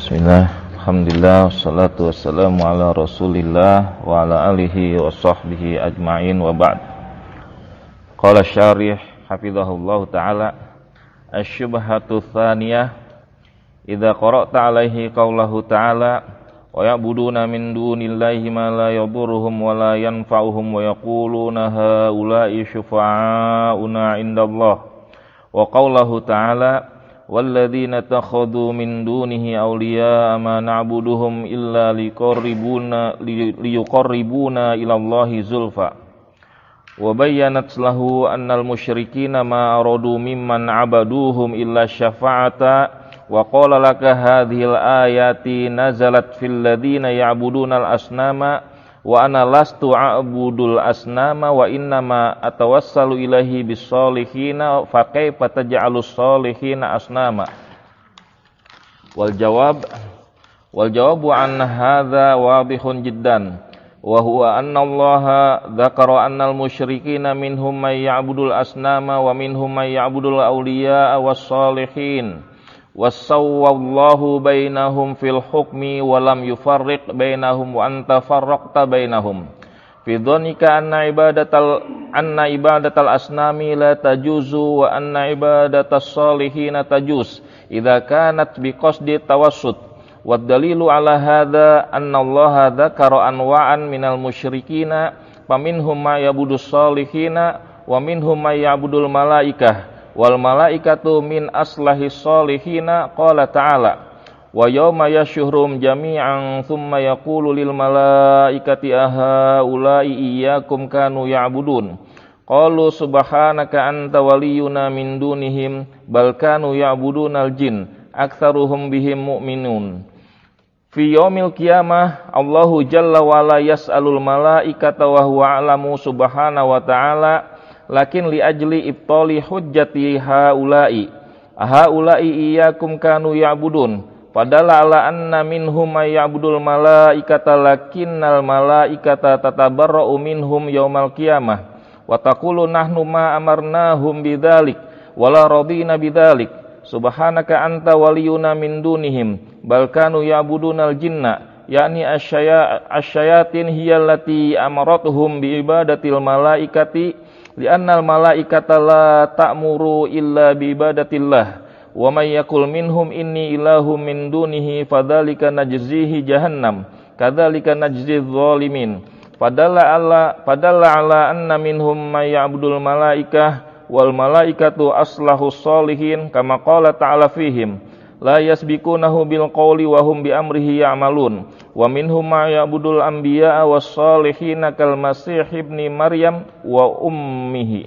Bismillah, alhamdulillah, wassalatu wassalamu ala rasulillah wa ala alihi wa sahbihi ajma'in wa ba'd. Qala syarih hafizahullahu ta'ala, asy-syubhatu tsaniyah idza qara'ta 'alaihi qaulahu ta'ala wa ya'buduna min dunillahi ma la yadurruhum wa la yanfa'uhum wa yaquluna haula'i syufa'auna 'indallah wa qaulahu ta'ala walladzina takhadhu min dunihi awliya'a ma na'buduhum illa liyuqarribuna ila Allahi zulfa wa bayyanat lahu annal musyrikina ma aradu mimman 'abaduhum illa syafa'ata wa qala laka hadhil ayati nazalat fil ladzina ya'budunal asnama wa ana lastu a'budul asnama wa innama atawassalu ilahi bisolihina fa kaifa taj'alus solihina asnama. Wal jawabu an hadza wadihun jiddan wa huwa anna Allaha dzakara annal musyrikina minhum may ya'budul asnama wa minhum may ya'budul awliya was solihin wassawallahu bainahum fil hukmi wa lam yufarriq bainahum wa anta farraqta bainahum fi dhannika anna ibadatal asnami la tajuzu wa anna ibadatas solihin tajuz idza kanat biqasdi tawassut wad dalilu ala hadza anna Allah dzakara anwa'an minal musyrikina faminhum may ya'budus solihina wa minhum may ya'budul malaikah wal malaikatu min aslahis solihina qala ta'ala wa yawma yashuhrum jami'an thumma yaqulu lil malaikati ahaula'i iyyakum kanu ya'budun qalu subhanaka anta waliyuna min dunihim bal kanu ya'budunal jin aktsaruhum bihim mu'minun fi yaumil qiyamah Allahu jalla wa ala yas'alul malaikata wa huwa a'lamu subhanahu wa ta'ala lakin li ajli ibtali hujjati haula'i iyyakum kanu ya'budun padalla ala anna minhum may ya'budul malaikata lakinnal malaikata tatabarra'u minhum yaumal qiyamah wa taqulu nahnu ma amarnahum bidzalik wala radina bidzalik subhanaka anta waliyuna min dunihim bal kanu ya'budunal jinna yakni asyayatin hiyallati amaratuhum bi ibadatil malaikati li'annal malaikata la ta'muru illa bi ibadatillah wa may yaqul minhum inni ilahum min dunihi fadzalika najzihi jahannam kadzalika najzi dzalimin padalla ala anna minhum may ya'budul malaikah wal malaikatu aslahus solihin kama qala ta'ala fihim la yasbiqunahu bil qawli wa hum bi amrihi ya'malun wa minhum ma ya'budul anbiya'a was solihina kal masih ibni maryam wa ummihi.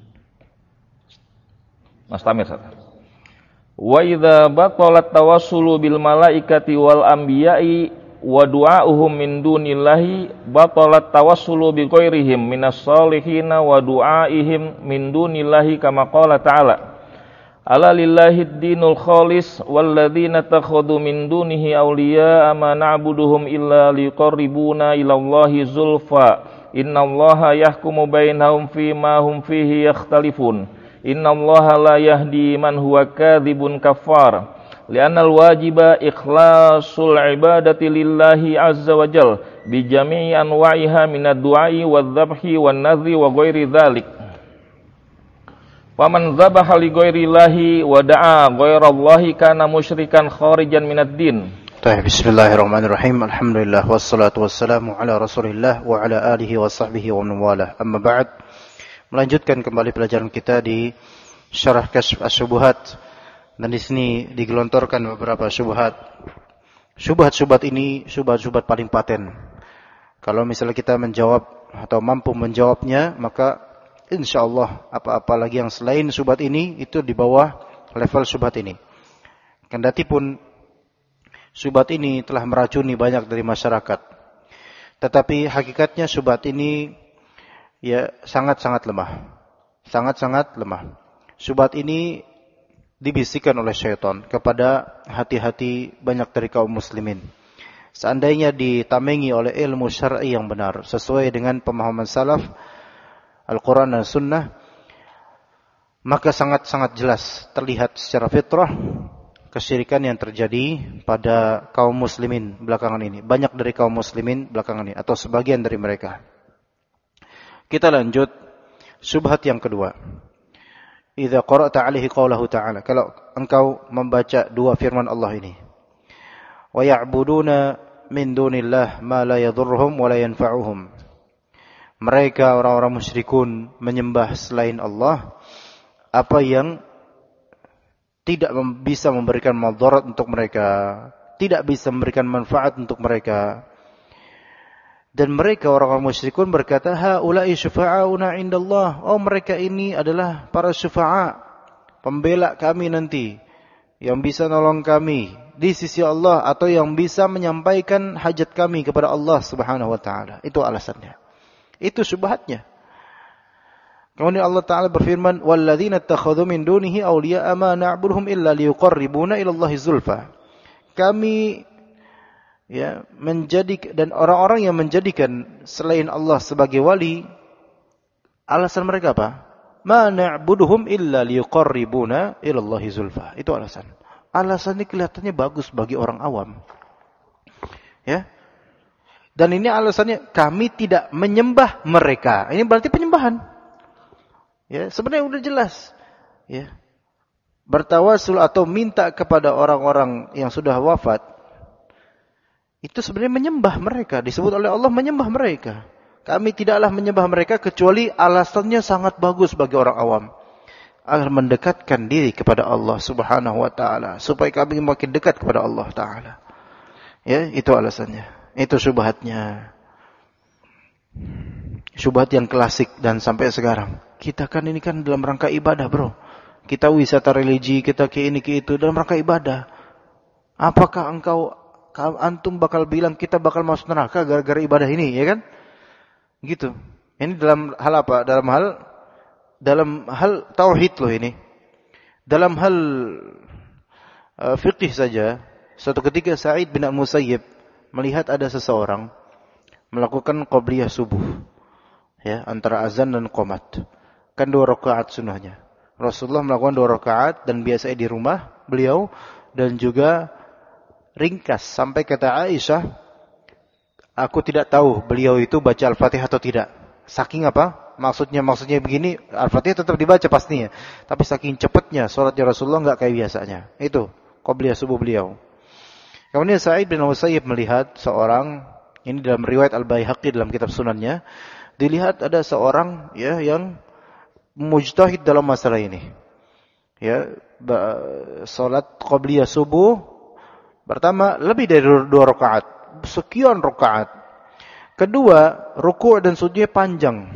Mastamir satu. Wa idza batalat tawassulu bil malaikati wal anbiya'i wa du'a'uhum min dunillahi batalat tawassulu bi ghairihim minas solihina wa du'a'ihim min dunillahi kama qala ta'ala ala lillahi dinul khalis walladzina takhadhu min dunihi awliya'a ma na'buduhum illa liqarribuna ila Allahi zulfa innallaha yahkumu bainahum fima hum fihi yakhtalifun innallaha la yahdi man huwa kadzibun kafar li'anna al-wajiba ikhlasul ibadati lillahi azza wa jalla bi jami'i anwa'iha minad du'ai wadh-dhabhi wan-nadhri wa ghairi dzalik. Faman dzabaha li ghairillahi wa da'a ghairallahi kana musyrikan kharijan minad din. Baik, bismillahirrahmanirrahim. Alhamdulillah wassalatu wassalamu ala Rasulillah wa ala alihi wa sahbihi wa man walah. Amma ba'd. Melanjutkan kembali pelajaran kita di Syarah Kasyf Asy-Syubuhat dan di sini digelontorkan beberapa syubhat. Syubhat-syubhat ini syubhat-syubhat paling paten. Kalau misalnya kita menjawab atau mampu menjawabnya, maka insyaallah apa-apa lagi yang selain syubhat ini itu di bawah level syubhat ini. Kendati pun syubhat ini telah meracuni banyak dari masyarakat, tetapi hakikatnya syubhat ini ya sangat-sangat lemah. Sangat-sangat lemah. Syubhat ini dibisikkan oleh syaitan kepada hati-hati banyak dari kaum muslimin. Seandainya ditamengi oleh ilmu syar'i yang benar sesuai dengan pemahaman salaf Al-Quran dan Sunnah, maka sangat-sangat jelas terlihat secara fitrah kesyirikan yang terjadi pada kaum muslimin belakangan ini. Banyak dari kaum muslimin belakangan ini atau sebagian dari mereka. Kita lanjut syubhat yang kedua. Idza qara'ta 'alaihi qaulahu ta'ala. Kalau engkau membaca dua firman Allah ini. Wa ya'buduna min dunillah ma la yadhurruhum wa la yanfa'uhum. Mereka orang-orang musyrikun menyembah selain Allah apa yang tidak bisa memberikan madarat untuk mereka, tidak bisa memberikan manfaat untuk mereka. Dan mereka orang-orang musyrikun berkata, haula'i syufa'auna 'indallah. Oh, mereka ini adalah para syufa'a, pembela kami nanti, yang bisa nolong kami di sisi Allah atau yang bisa menyampaikan hajat kami kepada Allah Subhanahu wa taala. Itu alasannya. Itu syubhatnya. Kemudian Allah Ta'ala berfirman, وَالَّذِينَ اتَّخَذُوا مِن دُونِهِ أَوْلِيَاءَ مَا نَعْبُدُهُمْ إِلَّا لِيُقَرِّبُونَ إِلَى اللَّهِ زُلْفَى. Kami dan orang-orang yang menjadikan selain Allah sebagai wali, alasan mereka apa? مَا نَعْبُدُهُمْ إِلَّا لِيُقَرِّبُونَ إِلَى اللَّهِ زُلْفَى. Itu alasan. Alasannya kelihatannya bagus bagi orang awam. Ya. Dan ini alasannya kami tidak menyembah mereka. Ini berarti penyembahan. Ya, sebenarnya udah jelas. Ya. Bertawasul atau minta kepada orang-orang yang sudah wafat itu sebenarnya menyembah mereka, disebut oleh Allah menyembah mereka. Kami tidaklah menyembah mereka kecuali alasannya sangat bagus bagi orang awam. Agar mendekatkan diri kepada Allah Subhanahu wa taala, supaya kami makin dekat kepada Allah taala. Ya, itu alasannya. Itu syubhatnya. Syubhat yang klasik dan sampai sekarang. Kita kan ini kan dalam rangka ibadah, bro. Kita wisata religi, kita ke ini ke itu dalam rangka ibadah. Apakah antum bakal bilang kita bakal masuk neraka gara-gara ibadah ini, ya kan? Gitu. Ini dalam hal apa? Dalam hal tauhid loh ini. Dalam hal fiqih saja. Suatu ketika Sa'id bin Al-Musayyib melihat ada seseorang melakukan qabliyah subuh, ya, antara azan dan qomat. Kan 2 rakaat sunnahnya. Rasulullah melakukan 2 rakaat dan biasanya di rumah beliau, dan juga ringkas sampai kata Aisyah, aku tidak tahu beliau itu baca Al-Fatihah atau tidak. Saking apa? Maksudnya begini, Al-Fatihah tetap dibaca pastinya, tapi saking cepatnya salatnya Rasulullah enggak kayak biasanya. Itu qabliyah subuh beliau. Kemudian Sa'id bin Musayyib melihat seorang, ini dalam riwayat Al-Baihaqi dalam kitab sunannya, dilihat ada seorang ya yang mujtahid dalam masalah ini. Ya, salat qabliyah subuh pertama lebih dari 2 rakaat, sekian rakaat. Kedua, ruku' dan sujudnya panjang.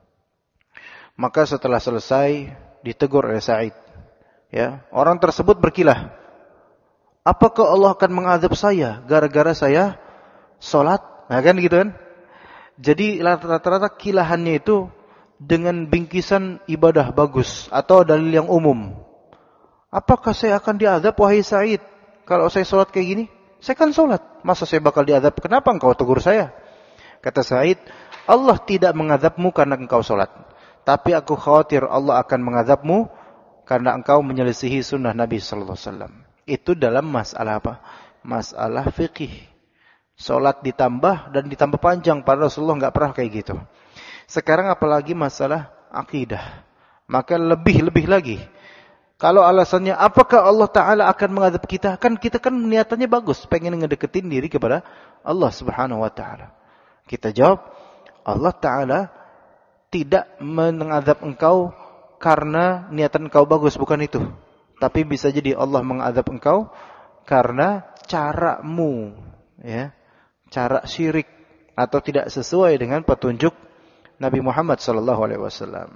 Maka setelah selesai ditegur oleh Sa'id. Ya, orang tersebut berkilah, apakah Allah akan mengadab saya gara-gara saya salat? Nah, kan gitu kan? Jadi rata-rata kilahannya itu dengan bingkisan ibadah bagus atau dalil yang umum. Apakah saya akan diazab wahai Sa'id kalau saya salat kayak gini? Saya kan salat, masa saya bakal diazab? Kenapa engkau tegur saya? Kata Sa'id, Allah tidak mengazabmu karena engkau salat, tapi aku khawatir Allah akan mengazabmu karena engkau menyelisihi sunnah Nabi sallallahu alaihi wasallam. Itu dalam masalah apa? Masalah fikih. Salat ditambah dan ditambah panjang, padahal Rasulullah enggak pernah kayak gitu. Sekarang apalagi masalah akidah, maka lebih lagi. Kalau alasannya apakah Allah Ta'ala akan mengadab kita, kan kita kan niatannya bagus, pengen ngedeketin diri kepada Allah Subhanahu Wa Ta'ala. Kita jawab, Allah Ta'ala tidak mengadab engkau karena niatan engkau bagus, bukan itu. Tapi bisa jadi Allah mengadab engkau karena caramu, ya, cara syirik atau tidak sesuai dengan petunjuk Nabi Muhammad sallallahu alaihi wasallam.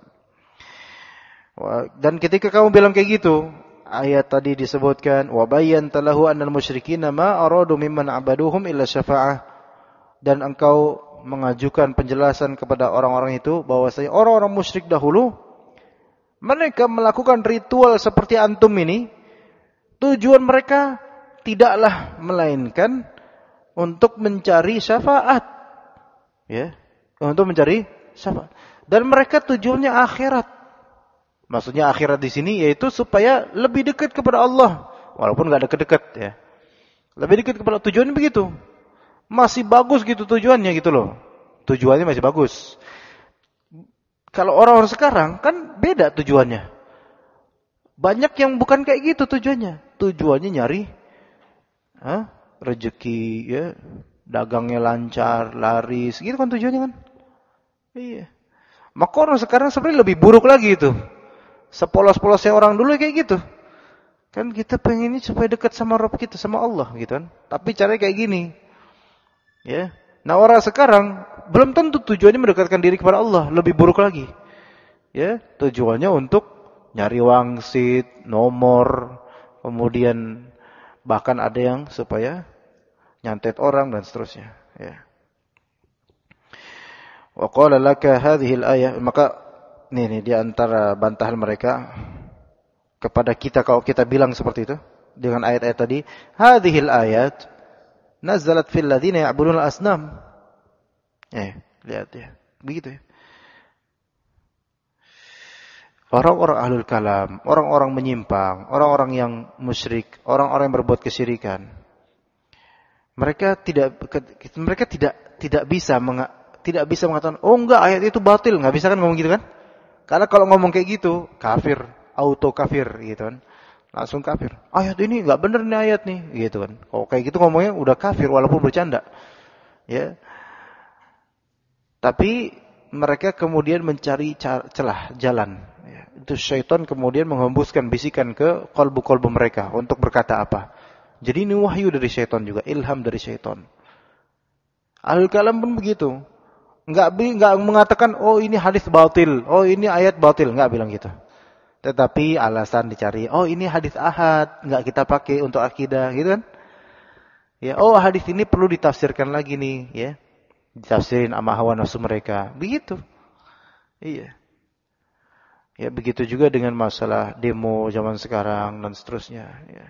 Dan ketika kamu bilang kayak gitu, ayat tadi disebutkan wa bayyanta lahu annal musyrikina ma aradu mimman abaduhum illa syafa'ah, dan engkau mengajukan penjelasan kepada orang-orang itu bahwasanya orang-orang musyrik dahulu mereka melakukan ritual seperti antum ini, tujuan mereka tidaklah melainkan untuk mencari syafaat, ya, untuk mencari syafaat. Dan mereka tujuannya akhirat. Maksudnya akhirat di sini yaitu supaya lebih dekat kepada Allah, walaupun nggak deket-deket ya. Lebih dekat kepada tujuannya begitu. Masih bagus gitu tujuannya gitu loh. Tujuannya masih bagus. Kalau orang-orang sekarang kan beda tujuannya. Banyak yang bukan kayak gitu tujuannya. Tujuannya nyari rezeki ya, dagangnya lancar, laris, gitu kan tujuannya kan. Iya. Maka orang sekarang sebenarnya lebih buruk lagi itu. Sepolos-polosnya orang dulu kayak gitu. Kan kita pengennya supaya dekat sama Rabb kita, sama Allah gitu kan. Tapi caranya kayak gini. Ya. Nah, orang sekarang belum tentu tujuannya mendekatkan diri kepada Allah, lebih buruk lagi. Ya, tujuannya untuk nyari wangsit, nomor, kemudian bahkan ada yang supaya nyantet orang dan seterusnya, ya. Wa qala laka hadhihi al-ayah, maka ini di antara bantahan mereka kepada kita kalau kita bilang seperti itu dengan ayat-ayat tadi, hadhihi al-ayat nazalat fil ladzina ya'buduna al-asnam. Lihat ya. Begitu ya. Orang-orang ahlul kalam, orang-orang menyimpang, orang-orang yang musyrik, orang-orang yang berbuat kesyirikan. Mereka tidak bisa mengatakan, "Oh enggak, ayat itu batil." Enggak bisa kan ngomong gitu kan? Karena kalau ngomong kayak gitu, kafir, auto kafir gitu kan. Langsung kafir. Ayat ini enggak benar nih ayat nih, gitu kan. Kalau kayak gitu ngomongnya udah kafir walaupun bercanda. Ya. Tapi mereka kemudian mencari celah, jalan. Ya. Itu syaitan kemudian menghembuskan bisikan ke kolbu-kolbu mereka untuk berkata apa. Jadi ini wahyu dari syaitan juga, ilham dari syaitan. Ahlul kalam pun begitu. Enggak mengatakan, oh ini hadis batil, oh ini ayat batil, enggak bilang gitu. Tetapi alasan dicari, oh ini hadis ahad, enggak kita pakai untuk akidah, gitu kan? Ya, oh hadis ini perlu ditafsirkan lagi nih, ya. Ditafsirin sama hawa nafsu mereka. Begitu. Iya. Ya, begitu juga dengan masalah demo zaman sekarang dan seterusnya, ya.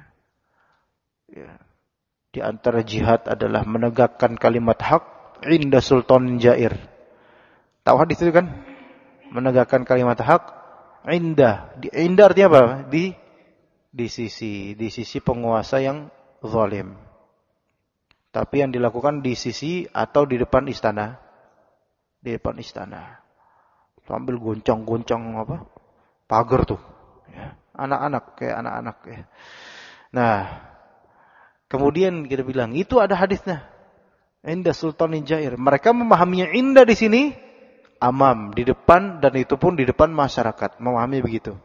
Ya. Di antara jihad adalah menegakkan kalimat hak inda sultanin jair. Tahu hadis itu kan? Menegakkan kalimat hak inda. Inda artinya apa? Di sisi penguasa yang zalim. Tapi yang dilakukan di sisi atau di depan istana. Di depan istana. Sambil goncang-goncang apa? Pagar tuh. Ya. Kayak anak-anak ya. Nah, kemudian kita bilang, itu ada hadisnya. Inda sultanin jair. Mereka memahaminya inda di sini amam, di depan, dan itu pun di depan masyarakat. Memahami begitu.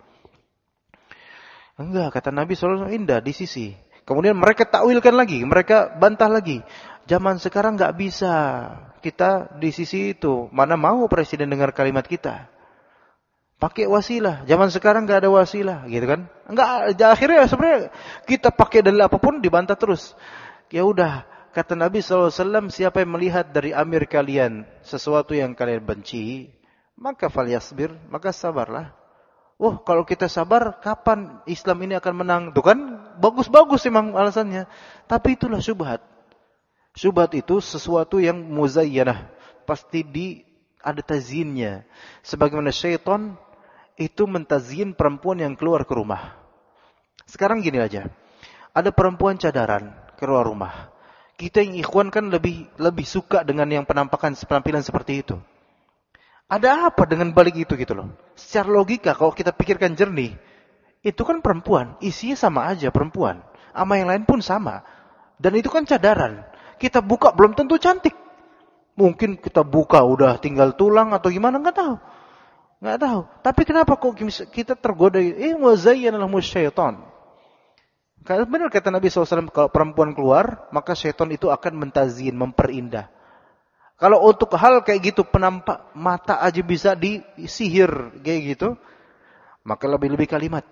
Enggak, kata Nabi SAW, inda di sisi. Kemudian mereka takwilkan lagi, mereka bantah lagi. Zaman sekarang enggak bisa kita di sisi itu. Mana mau presiden dengar kalimat kita? Pakai wasilah. Zaman sekarang enggak ada wasilah, gitu kan? Enggak, akhirnya sebenarnya kita pakai dalil apapun dibantah terus. Ya udah, kata Nabi SAW, siapa yang melihat dari amir kalian sesuatu yang kalian benci, maka falyasbir, maka sabarlah. Oh, kalau kita sabar, kapan Islam ini akan menang? Tuh kan, bagus-bagus memang alasannya. Tapi itulah syubhat. Syubhat itu sesuatu yang muzayyanah. Pasti ada tazyinnya. Sebagaimana syaitan itu mentazyin perempuan yang keluar ke rumah. Sekarang gini aja. Ada perempuan cadaran keluar rumah. Kita yang ikhwan kan lebih suka dengan yang penampilan seperti itu. Ada apa dengan balik itu gitu loh. Secara logika kalau kita pikirkan jernih, itu kan perempuan, isinya sama aja perempuan. Sama yang lain pun sama. Dan itu kan cadaran. Kita buka belum tentu cantik. Mungkin kita buka udah tinggal tulang atau gimana, enggak tahu. Tapi kenapa kok kita tergoda? Wazayyana lahum syaitan. Karena benar kata Nabi SAW, kalau perempuan keluar, maka syaitan itu akan mentazyin, memperindah. Kalau untuk hal kayak gitu, penampak mata aja bisa disihir kayak gitu, maka lebih-lebih kalimat.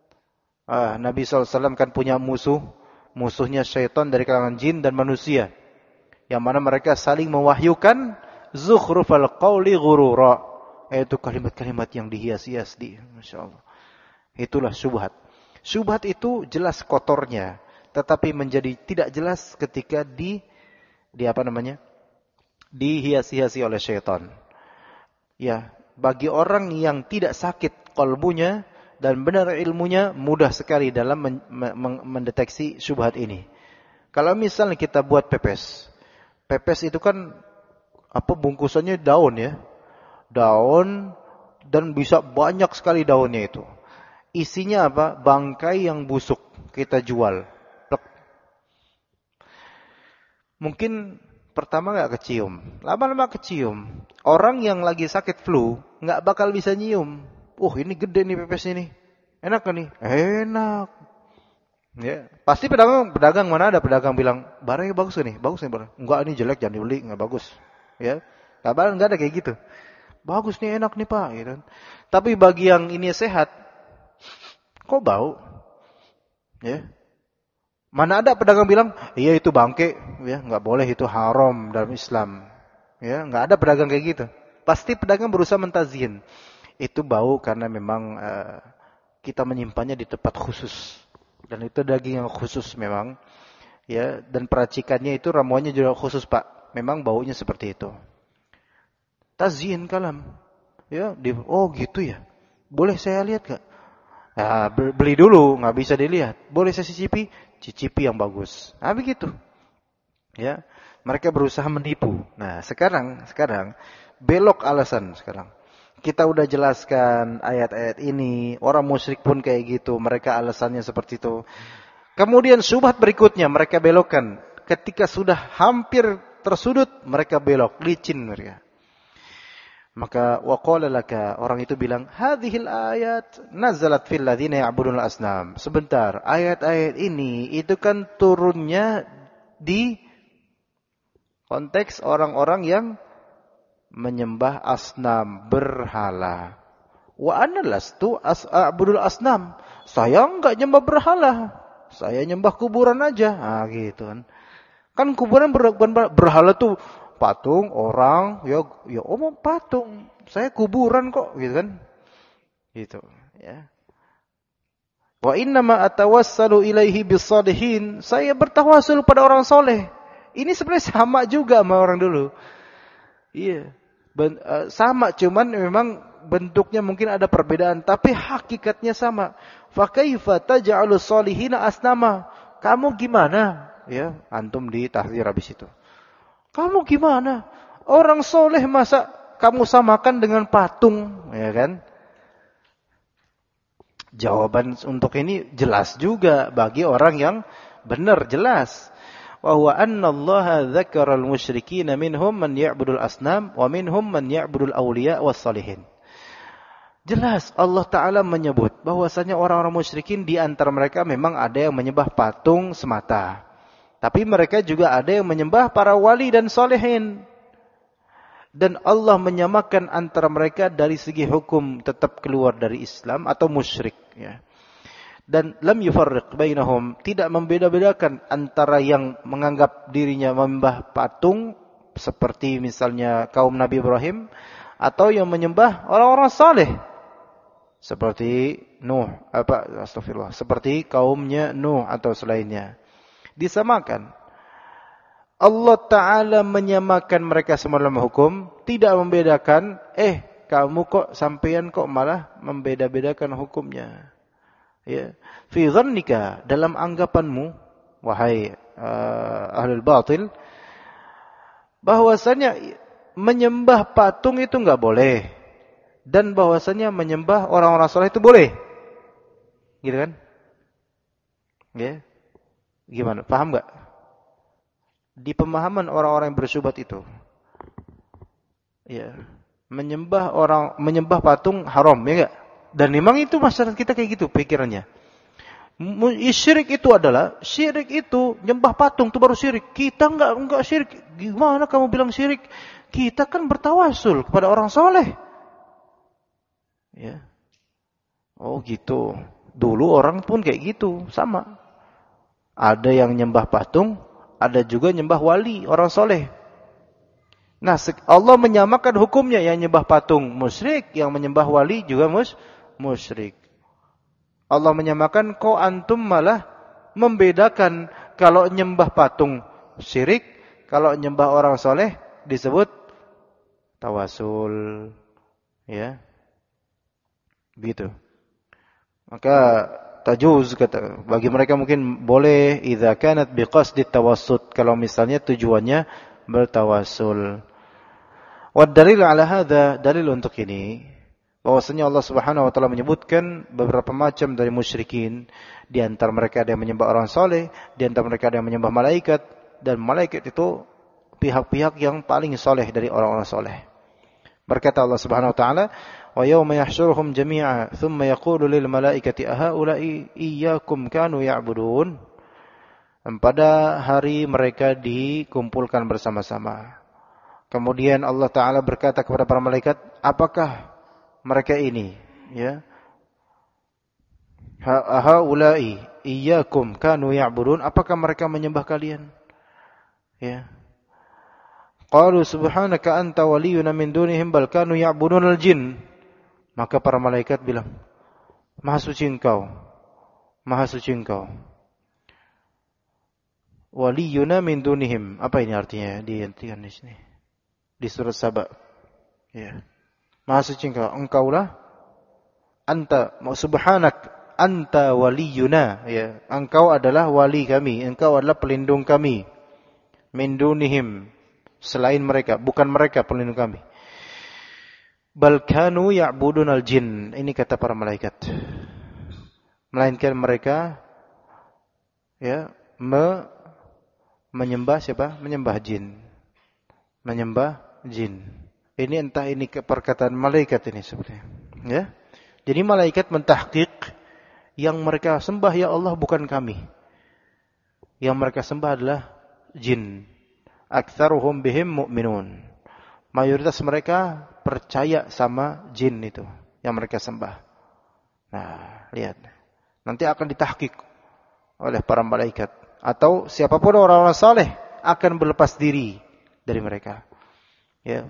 Nabi SAW kan punya musuhnya syaitan dari kalangan jin dan manusia. Yang mana mereka saling mewahyukan zukhrufal qawli ghurura. Yaitu kalimat-kalimat yang dihias-hias Masya Allah. Itulah syubhat. Syubhat itu jelas kotornya, tetapi menjadi tidak jelas ketika dihias-hiasi oleh syaitan. Ya, bagi orang yang tidak sakit kalbunya, dan benar ilmunya, mudah sekali dalam mendeteksi syubhat ini. Kalau misalnya kita buat pepes. Pepes itu kan bungkusannya daun ya. Daun dan bisa banyak sekali daunnya itu. Isinya apa? Bangkai yang busuk kita jual. Plek. Mungkin pertama enggak kecium, lama-lama kecium. Orang yang lagi sakit flu enggak bakal bisa nyium. Ini gede nih pepes ini. Enak kan nih? Enak. Ya, pasti pedagang mana ada pedagang bilang, "Barangnya bagus nih, bagus nih barang." Enggak, ini jelek, jangan dibeli, enggak bagus. Ya. Kabar enggak ada kayak gitu. Bagus nih, enak nih, Pak, gitu. Tapi bagi yang ini sehat, kok bau? Ya. Mana ada pedagang bilang, "Iya itu bangke." Ya, enggak boleh, itu haram dalam Islam. Ya, enggak ada pedagang kayak gitu. Pasti pedagang berusaha mentazyin. Itu bau karena memang kita menyimpannya di tempat khusus. Dan itu daging yang khusus memang. Ya, dan peracikannya itu ramuannya juga khusus, Pak. Memang baunya seperti itu. Tazyin kalam. Ya, gitu ya. Boleh saya lihat gak? Nah, beli dulu, nggak bisa dilihat. Boleh saya cicipi? Cicipi yang bagus. Nah, begitu. Ya, mereka berusaha menipu. Nah, sekarang belok alasan sekarang. Kita udah jelaskan ayat-ayat ini, orang musyrik pun kayak gitu, mereka alasannya seperti itu. Kemudian syubhat berikutnya mereka belokkan. Ketika sudah hampir tersudut, mereka belok, licin mereka. Maka waqala laka, orang itu bilang, hadhil ayat nazalat fil ladzina ya'budunal asnam. Sebentar, ayat-ayat ini itu kan turunnya di konteks orang-orang yang menyembah asnam, berhala. Wa ana lastu a'budul asnam. Saya enggak nyembah berhala. Saya nyembah kuburan aja. Gitu kan. Kan kuburan berhala tuh patung, orang, ya patung. Saya kuburan kok, gitu kan. Gitu, ya. Wa innama atawassalu ilaihi bis-shalihin. Saya bertawassul pada orang soleh. Ini sebenarnya sama juga sama orang dulu. Iya. Sama, cuman memang bentuknya mungkin ada perbedaan, tapi hakikatnya sama. Fa kaifa taj'alus sholihina asnama? Kamu gimana? Ya, antum di tahdzir habis itu. Kamu gimana? Orang soleh masa kamu samakan dengan patung, ya kan? Jawaban untuk ini jelas juga bagi orang yang benar, jelas. Wa huwa anna Allah dzakara al-musyrikin minhum man ya'budul asnam wa minhum man ya'budul awliya was salihin. Jelas Allah Ta'ala menyebut bahwasanya orang-orang musyrikin di antara mereka memang ada yang menyembah patung semata. Tapi mereka juga ada yang menyembah para wali dan salihin. Dan Allah menyamakan antara mereka dari segi hukum tetap keluar dari Islam atau musyrik, ya. Dan lam yufarriq bainahum, tidak membeda-bedakan antara yang menganggap dirinya menyembah patung seperti misalnya kaum Nabi Ibrahim atau yang menyembah orang-orang saleh seperti seperti kaumnya Nuh atau selainnya. Disamakan. Allah Ta'ala menyamakan mereka semua dalam hukum, tidak membedakan, kamu kok sampean kok malah membeda-bedakan hukumnya. Ya, fi dhannika, dalam anggapanmu wahai ahlul batil, bahwasanya menyembah patung itu enggak boleh dan bahwasanya menyembah orang-orang saleh itu boleh. Gitu kan? Ya. Gimana? Paham enggak? Di pemahaman orang-orang yang bersyubhat itu. Ya, menyembah patung haram, ya enggak? Dan memang itu masyarakat kita kayak gitu pikirannya. Syirik itu nyembah patung itu baru syirik. Kita enggak syirik. Gimana kamu bilang syirik? Kita kan bertawasul kepada orang soleh. Ya. Oh gitu. Dulu orang pun kayak gitu, sama. Ada yang nyembah patung, ada juga nyembah wali, orang soleh. Nah, Allah menyamakan hukumnya, yang nyembah patung musyrik, yang menyembah wali juga musyrik. Allah menyamakan, kau antum malah membedakan, kalau nyembah patung syirik, kalau nyembah orang soleh disebut tawasul. Ya. Begitu. Maka tajuz, kata bagi mereka mungkin boleh idza kanat biqasdi tawassut, kalau misalnya tujuannya bertawassul. Wa dalil ala hadza, dalil untuk ini bahwasanya Allah Subhanahu wa taala menyebutkan beberapa macam dari musyrikin. Di antara mereka ada yang menyembah orang saleh, di antara mereka ada yang menyembah malaikat, dan malaikat itu pihak-pihak yang paling saleh dari orang-orang saleh. Berkata Allah Subhanahu wa taala, "Wa yauma yahsyuruhum jami'a, thumma yaqulu lil malaikati ahaula'i iyyakum kanu ya'budun." Pada hari mereka dikumpulkan bersama-sama. Kemudian Allah taala berkata kepada para malaikat, "Apakah mereka ini, ya? Ahaula'i iyyakum kanu ya'budun, apakah mereka menyembah kalian?" Ya. Qalu subhanaka anta waliyuna min dunihim bal kanu ya'budunal jin. Maka para malaikat bilang, Maha suci Engkau. Maha suci Engkau. Waliyuna min dunihim. Apa ini artinya? Dihentikan di sini. Di surat Saba. Ya. Maha suci Engkau. Engkaulah anta subhanak anta waliyuna, ya. Engkau adalah wali kami, engkau adalah pelindung kami. Min dunihim, selain mereka, bukan mereka pelindung kami. Bal kanu ya'budunal jin. Ini kata para malaikat. Melainkan mereka ya menyembah siapa? Menyembah jin. Menyembah jin. Ini entah ini perkataan malaikat ini sebenarnya. Ya. Jadi malaikat mentahqiq yang mereka sembah ya Allah bukan kami. Yang mereka sembah adalah jin. Aktsaruhum bihim mu'minun. Mayoritas mereka percaya sama jin itu yang mereka sembah. Nah, lihat. Nanti akan ditahqiq oleh para malaikat atau siapapun orang-orang saleh akan berlepas diri dari mereka. Ya.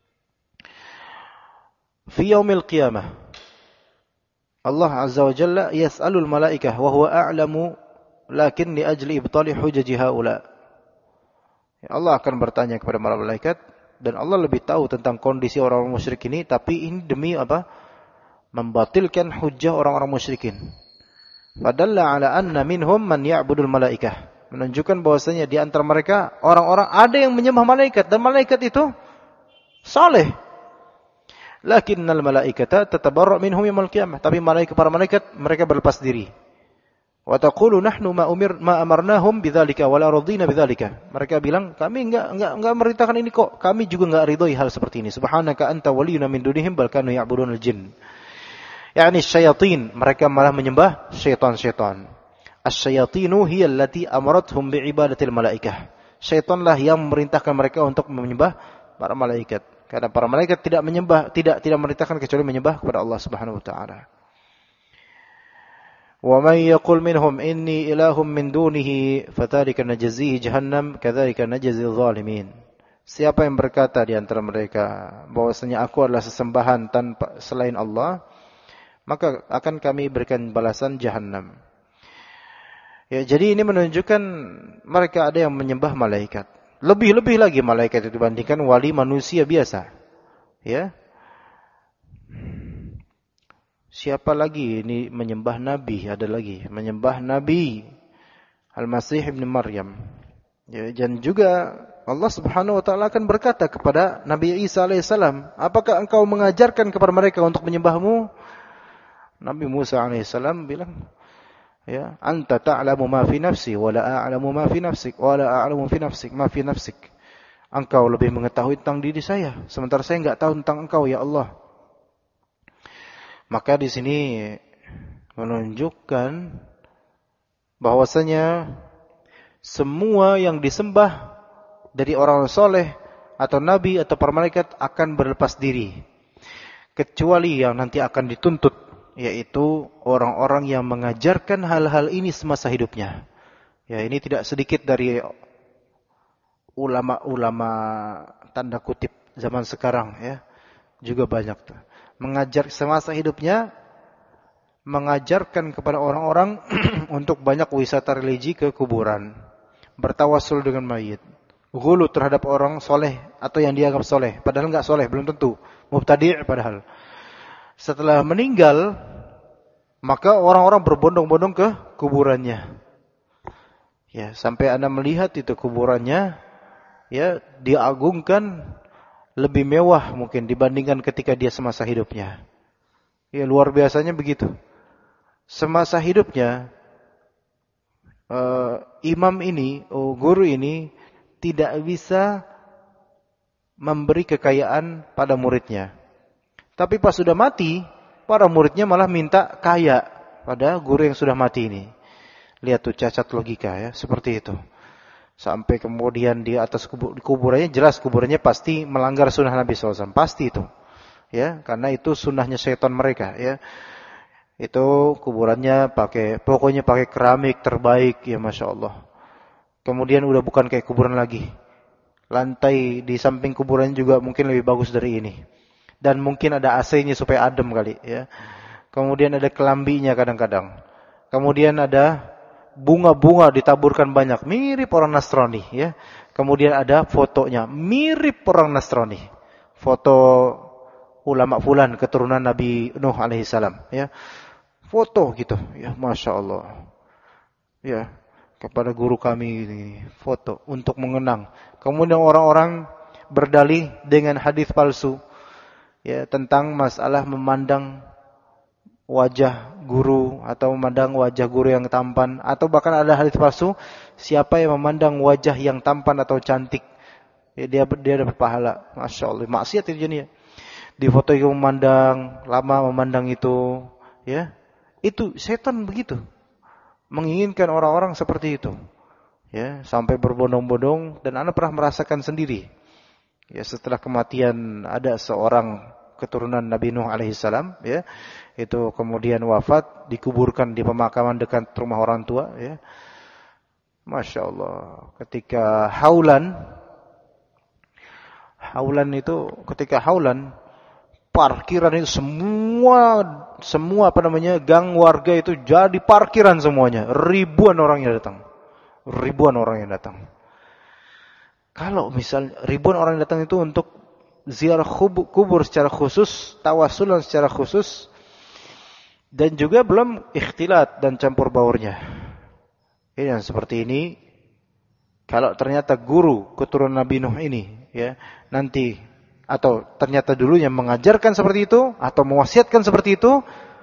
Fi yaumil qiyamah Allah Azza wa Jalla yas'alul malaikah wa huwa a'lamu lakin li ajli ibtali hujaji haula. Allah akan bertanya kepada para malaikat dan Allah lebih tahu tentang kondisi orang-orang musyrik ini, tapi ini demi apa? Membatilkan hujjah orang-orang musyrikin. Fadalla ala anna minhum man ya'budul malaikah. Menunjukkan bahwasanya di antara mereka orang-orang ada yang menyembah malaikat dan malaikat itu saleh. Lakinnal malaikata tatabarra' minhum yaumil qiyamah. Tapi para malaikat mereka berlepas diri. Wa taqulu nahnu ma amarnahum bidzalika wa la radina bidzalika. Mereka bilang kami enggak merintahkan ini kok. Kami juga enggak ridhoi hal seperti ini. Subhanaka anta waliyuna min dunihim bal kanu ya'budunal jin. Yani syayatin, mereka malah menyembah syaitan-syaitan. Asy-syayatinu hiya allati amarathum bi ibadatil malaikah. Syaitanlah yang memerintahkan mereka untuk menyembah para malaikat. Karena para malaikat tidak menyembah, tidak memerintahkan kecuali menyembah kepada Allah Subhanahu wa taala. Wa may yaqul minhum inni ilahum min dunihi fadzalika najzihi jahannam kadzalika najzil zalimin. Siapa yang berkata di antara mereka bahwasanya aku adalah sesembahan tanpa selain Allah, maka akan kami berikan balasan jahannam. Ya, jadi ini menunjukkan mereka ada yang menyembah malaikat. Lebih-lebih lagi malaikat itu dibandingkan wali manusia biasa. Ya. Siapa lagi ini menyembah Nabi? Ada lagi menyembah Nabi Al-Masih ibn Maryam. Ya, dan juga Allah Subhanahu wa taala akan berkata kepada Nabi Isa alaihissalam, "Apakah engkau mengajarkan kepada mereka untuk menyembahmu?" Nabi Musa alaihissalam bilang, "Ya, anta ta'lamu ma fi nafsi wa la a'lamu ma fi nafsik wa la a'lamu fi nafsik ma fi nafsik." Engkau lebih mengetahui tentang diri saya, sementara saya enggak tahu tentang engkau ya Allah. Maka di sini menunjukkan bahwasanya semua yang disembah dari orang soleh atau nabi atau para malaikat akan berlepas diri, kecuali yang nanti akan dituntut, yaitu orang-orang yang mengajarkan hal-hal ini semasa hidupnya. Ya, ini tidak sedikit dari ulama-ulama tanda kutip zaman sekarang, ya, juga banyak tuh. Mengajar semasa hidupnya, mengajarkan kepada orang-orang untuk banyak wisata religi ke kuburan, bertawassul dengan mayit, ghulu terhadap orang soleh atau yang dianggap soleh, padahal enggak soleh, belum tentu, mubtadi' padahal. Setelah meninggal, Maka orang-orang berbondong-bondong ke kuburannya. Ya, sampai Anda melihat itu kuburannya, ya, diagungkan, lebih mewah mungkin dibandingkan ketika dia semasa hidupnya. Ya, luar biasanya begitu. Semasa hidupnya, imam ini, guru ini tidak bisa memberi kekayaan pada muridnya. Tapi pas sudah mati, para muridnya malah minta kaya pada guru yang sudah mati ini. Lihat tuh cacat logika ya, seperti itu. Sampai kemudian di atas kuburannya, jelas kuburannya pasti melanggar sunnah Nabi SAW. Pasti itu. Ya, karena itu sunnahnya syaitan mereka ya. Itu kuburannya pokoknya pakai keramik terbaik ya, Masya Allah. Kemudian udah bukan kayak kuburan lagi. Lantai di samping kuburan juga mungkin lebih bagus dari ini. Dan mungkin ada AC-nya supaya adem kali ya. Kemudian ada kelambinya kadang-kadang. Kemudian ada bunga-bunga ditaburkan banyak, mirip orang Nasrani ya. Kemudian ada fotonya, mirip orang Nasrani. Foto ulama fulan keturunan Nabi Nuh alaihi salam ya. Foto gitu ya, Masya Allah. Ya, kepada guru kami ini foto untuk mengenang. Kemudian orang-orang berdalih dengan hadis palsu ya, tentang masalah memandang wajah guru atau memandang wajah guru yang tampan, atau bahkan ada hadis palsu, siapa yang memandang wajah yang tampan atau cantik ya, dia dapat pahala. Masya Allah, maksiat itu jenis. Di foto itu memandang, lama memandang itu ya, itu setan begitu menginginkan orang-orang seperti itu ya, sampai berbondong-bondong. Dan Anda pernah merasakan sendiri ya, setelah kematian ada seorang keturunan Nabi Nuh alaihi salam ya, itu kemudian wafat, dikuburkan di pemakaman dekat rumah orang tua ya. Masya Allah, ketika haulan itu, ketika haulan, parkiran itu semua apa namanya, gang warga itu jadi parkiran semuanya. Ribuan orang yang datang. Kalau misal ribuan orang yang datang itu untuk ziarah kubur secara khusus, tawasulan secara khusus, dan juga belum ikhtilat dan campur baurnya. Ini yang seperti ini. Kalau ternyata guru keturunan Nabi Nuh ini ya, nanti atau ternyata dulunya mengajarkan seperti itu atau mewasiatkan seperti itu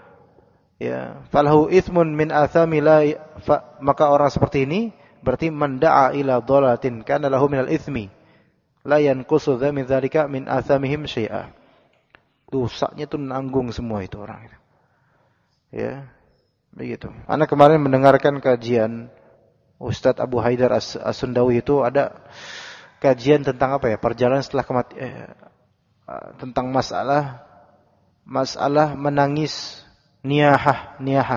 ya, falahu ithmun min athami maka orang seperti ini berarti menda'a ila dhalatin kana lahu minal ithmi la yanqusu min dzalika min athamihim syai'a. Dosanya itu nanggung semua itu orang itu. Ya, begitu. Ana kemarin mendengarkan kajian Ustadz Abu Haidar As-Sundawi, itu ada kajian tentang apa ya? Perjalanan setelah kematian, tentang masalah menangis niyahah,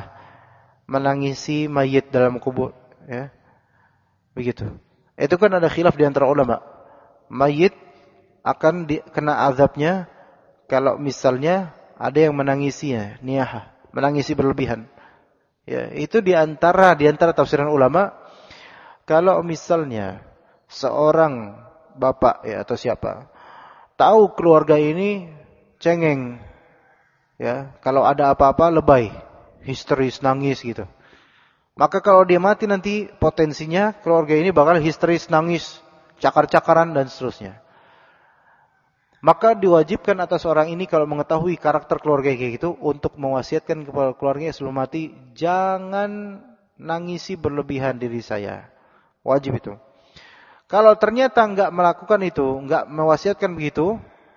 menangisi mayit dalam kubur ya. Begitu. Itu kan ada khilaf di antara ulama. Mayit akan kena azabnya kalau misalnya ada yang menangisinya, niyahah, menangisi berlebihan. Ya, itu di antara tafsiran ulama. Kalau misalnya seorang bapak ya atau siapa tahu keluarga ini cengeng ya, kalau ada apa-apa lebay, histeris, nangis gitu, maka kalau dia mati nanti potensinya keluarga ini bakal histeris, nangis, cakar-cakaran dan seterusnya. Maka diwajibkan atas orang ini kalau mengetahui karakter keluarga kayak gitu untuk mewasiatkan kepada keluarganya sebelum mati, jangan nangisi berlebihan diri saya. Wajib itu. Kalau ternyata enggak melakukan itu, enggak mewasiatkan begitu,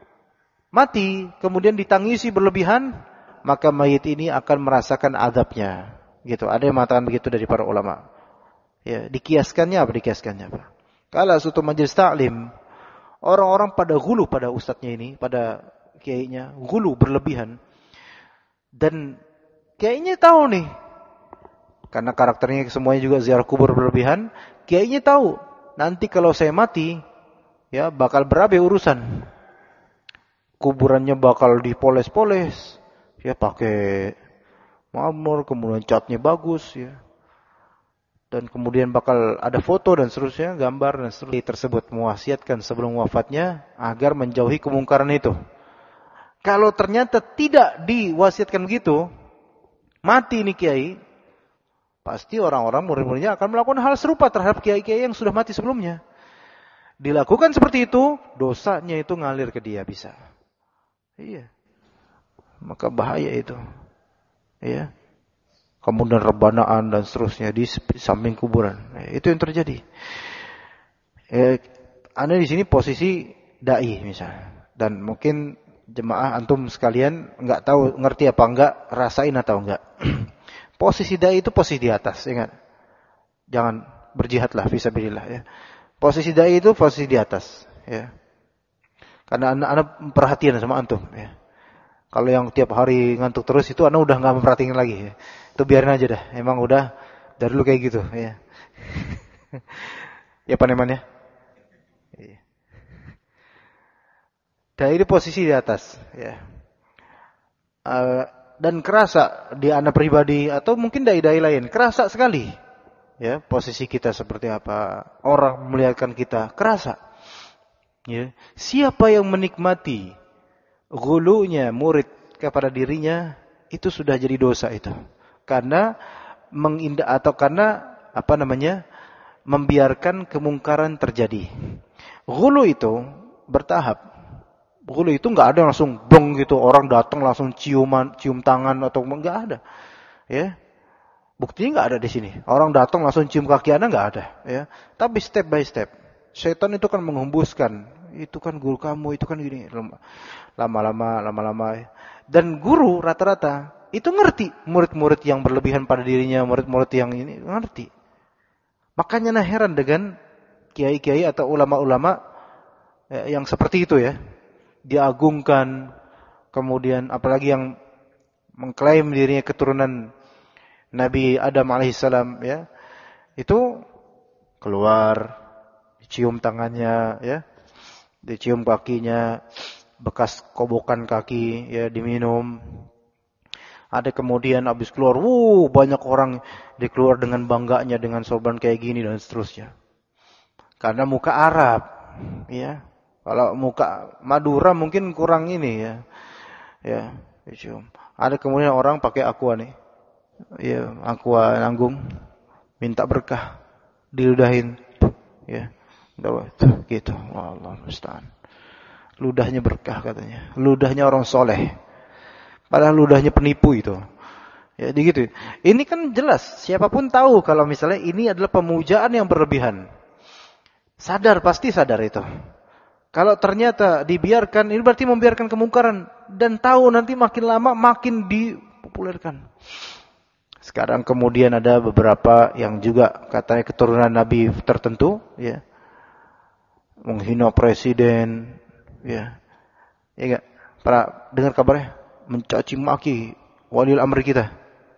mati kemudian ditangisi berlebihan, maka mayit ini akan merasakan azabnya. Gitu. Ada yang mengatakan begitu dari para ulama. Ya, dikiaskannya apa? Kalau suatu majelis taklim, orang-orang pada gulu pada ustadznya ini, pada kiainya, gulu berlebihan. Dan kiainya tahu nih, karena karakternya semuanya juga ziarah kubur berlebihan, kiainya tahu, nanti kalau saya mati, ya bakal berabe urusan. Kuburannya bakal dipoles-poles, ya pakai marmer, kemudian catnya bagus, ya. Dan kemudian bakal ada foto dan seterusnya, gambar dan seterusnya tersebut, mewasiatkan sebelum wafatnya agar menjauhi kemungkaran itu. Kalau ternyata tidak diwasiatkan begitu, mati ini kiai, pasti orang-orang murid-muridnya akan melakukan hal serupa terhadap kiai-kiai yang sudah mati sebelumnya. Dilakukan seperti itu, dosanya itu ngalir ke dia bisa. Iya. Maka bahaya itu. Iya. Kemudian rebanaan dan seterusnya di samping kuburan. Itu yang terjadi. Anda di sini posisi dai misalnya, dan mungkin jemaah antum sekalian nggak tahu ngerti apa enggak, rasain atau enggak. Posisi dai itu posisi di atas, ingat. Jangan berjihadlah fisabilillah ya. Posisi dai itu posisi di atas, ya. Karena anak perhatian sama antum, ya. Kalau yang tiap hari ngantuk terus itu anak udah nggak memperhatikan lagi, ya. Itu biarin aja dah. Emang udah dari dulu kayak gitu, ya. Ya apa namanya? Dai itu posisi di atas, ya. Dan kerasa di anak pribadi atau mungkin dai-dai lain, kerasa sekali, ya, posisi kita seperti apa, orang melihatkan kita, kerasa. Ya. Siapa yang menikmati ghulunya murid kepada dirinya, itu sudah jadi dosa itu. Karena membiarkan kemungkaran terjadi. Ghulu itu bertahap. Ghulu itu enggak ada langsung bong gitu, orang datang langsung cium tangan atau enggak ada. Ya. Buktinya enggak ada di sini. Orang datang langsung cium kaki Anda enggak ada, ya. Tapi step by step. Setan itu kan menghembuskan, itu kan guru kamu, itu kan gini. Lama-lama. Dan guru rata-rata itu ngerti murid-murid yang berlebihan pada dirinya, murid-murid yang ini ngerti. Makanya heran dengan kiai-kiai atau ulama-ulama yang seperti itu ya. Diagungkan, kemudian apalagi yang mengklaim dirinya keturunan Nabi Adam alaihissalam ya. Itu keluar, dicium tangannya ya. Dicium kakinya, bekas kobokan kaki ya diminum. Ada kemudian habis keluar, banyak orang dikeluar dengan bangganya dengan sorban kayak gini dan seterusnya. Karena muka Arab, ya. Kalau muka Madura mungkin kurang ini ya. Ya, dicium. Ada kemudian orang pakai aqua nih. Ya, aqua nanggung, minta berkah, diludahin, ya. Gitu. Allah musta'an. Ludahnya berkah katanya. Ludahnya orang soleh. Padahal ludahnya penipu itu. Ya, gitu. Ini kan jelas. Siapapun tahu kalau misalnya ini adalah pemujaan yang berlebihan. Pasti sadar itu. Kalau ternyata dibiarkan, ini berarti membiarkan kemungkaran. Dan tahu nanti makin lama makin dipopulerkan. Sekarang kemudian ada beberapa yang juga katanya keturunan Nabi tertentu. Ya. Menghina presiden. Ya. Ya enggak? Para dengar kabarnya? Mencaci maki walil amri kita.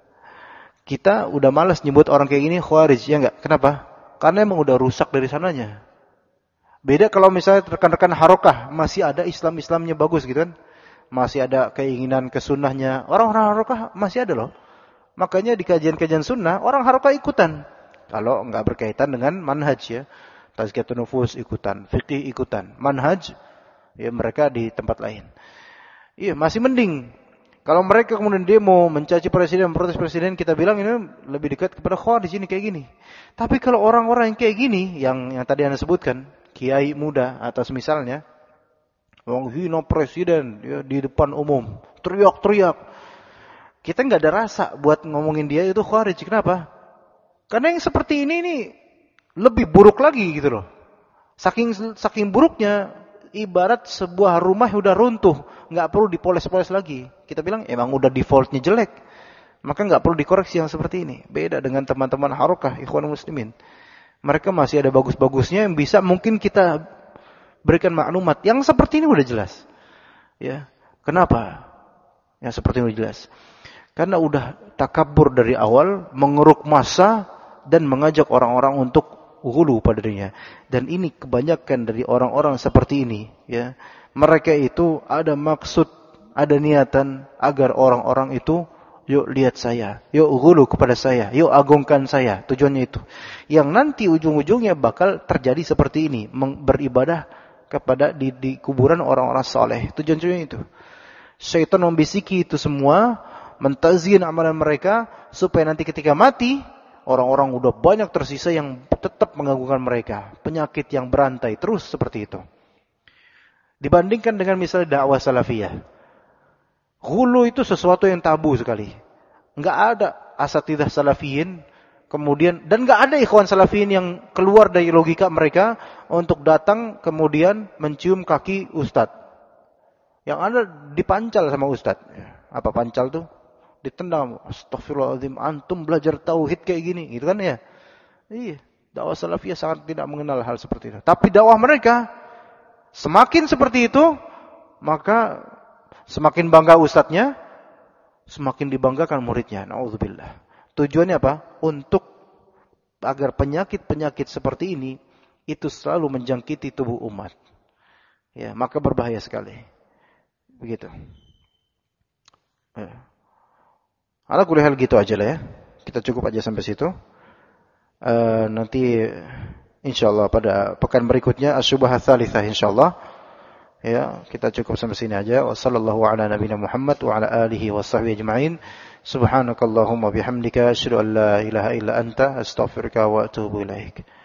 Kita udah malas nyebut orang kayak gini khawarij, ya enggak? Kenapa? Karena emang udah rusak dari sananya. Beda kalau misalnya rekan-rekan harokah masih ada Islamnya bagus gitu kan. Masih ada keinginan ke sunnahnya. Orang-orang harokah masih ada loh. Makanya di kajian-kajian sunnah orang harokah ikutan. Kalau enggak berkaitan dengan manhaj ya. Tazkiyatun nufus ikutan, fiqih ikutan, manhaj ya mereka di tempat lain. Iya, masih mending. Kalau mereka kemudian demo, mencaci presiden, protes presiden, kita bilang ini lebih dekat kepada khawarij ini kayak gini. Tapi kalau orang-orang yang kayak gini, yang tadi Anda sebutkan, kiai muda atau semisalnya, menghina presiden ya, di depan umum, teriak-teriak. Kita nggak ada rasa buat ngomongin dia itu khawarij. Kenapa? Karena yang seperti ini nih lebih buruk lagi gitu loh. Saking buruknya. Ibarat sebuah rumah udah runtuh, nggak perlu dipoles-poles lagi. Kita bilang emang udah defaultnya jelek, maka nggak perlu dikoreksi yang seperti ini. Beda dengan teman-teman harokah, ikhwan muslimin. Mereka masih ada bagus-bagusnya yang bisa mungkin kita berikan maklumat. Yang seperti ini udah jelas. Ya, kenapa? Yang seperti ini udah jelas. Karena udah takabur dari awal, mengeruk massa dan mengajak orang-orang untuk ghulu pada dirinya. Dan ini kebanyakan dari orang-orang seperti ini ya. Mereka itu ada maksud, ada niatan agar orang-orang itu yuk lihat saya, yuk ghulu kepada saya, yuk agungkan saya. Tujuannya itu. Yang nanti ujung-ujungnya bakal terjadi seperti ini, beribadah kepada di kuburan orang-orang saleh. Tujuannya itu. Syaitan membisiki itu semua mentazyin amalan mereka supaya nanti ketika mati orang-orang udah banyak tersisa yang tetap mengganggukan mereka, penyakit yang berantai terus seperti itu. Dibandingkan dengan misalnya dakwah salafiyah, ghulu itu sesuatu yang tabu sekali. Enggak ada asatidzah salafiyin kemudian, dan enggak ada ikhwan salafiyin yang keluar dari logika mereka untuk datang kemudian mencium kaki ustadz. Yang ada dipancal sama ustadz. Apa pancal tuh? Ditendang. Astagfirullahaladzim, antum belajar tauhid kayak gini, gitu kan ya? Iya, dakwah salafiyah sangat tidak mengenal hal seperti itu. Tapi dakwah mereka semakin seperti itu, maka semakin bangga ustadznya, semakin dibanggakan muridnya. Nauzubillah. Tujuannya apa? Untuk agar penyakit-penyakit seperti ini itu selalu menjangkiti tubuh umat. Ya, maka berbahaya sekali. Begitu. Ya. Ala kulli hal gitu aja lah ya. Kita cukup aja sampai situ. Nanti insyaallah pada pekan berikutnya asy-syubhat tsalitsah insyaallah. Ya, kita cukup sampai sini aja. Wassallallahu ala nabiyina Muhammad wa ala alihi washabbihi ajmain. Subhanakallahumma bihamdika asyhadu an la ilaha illa anta astaghfiruka wa atubu ilaik.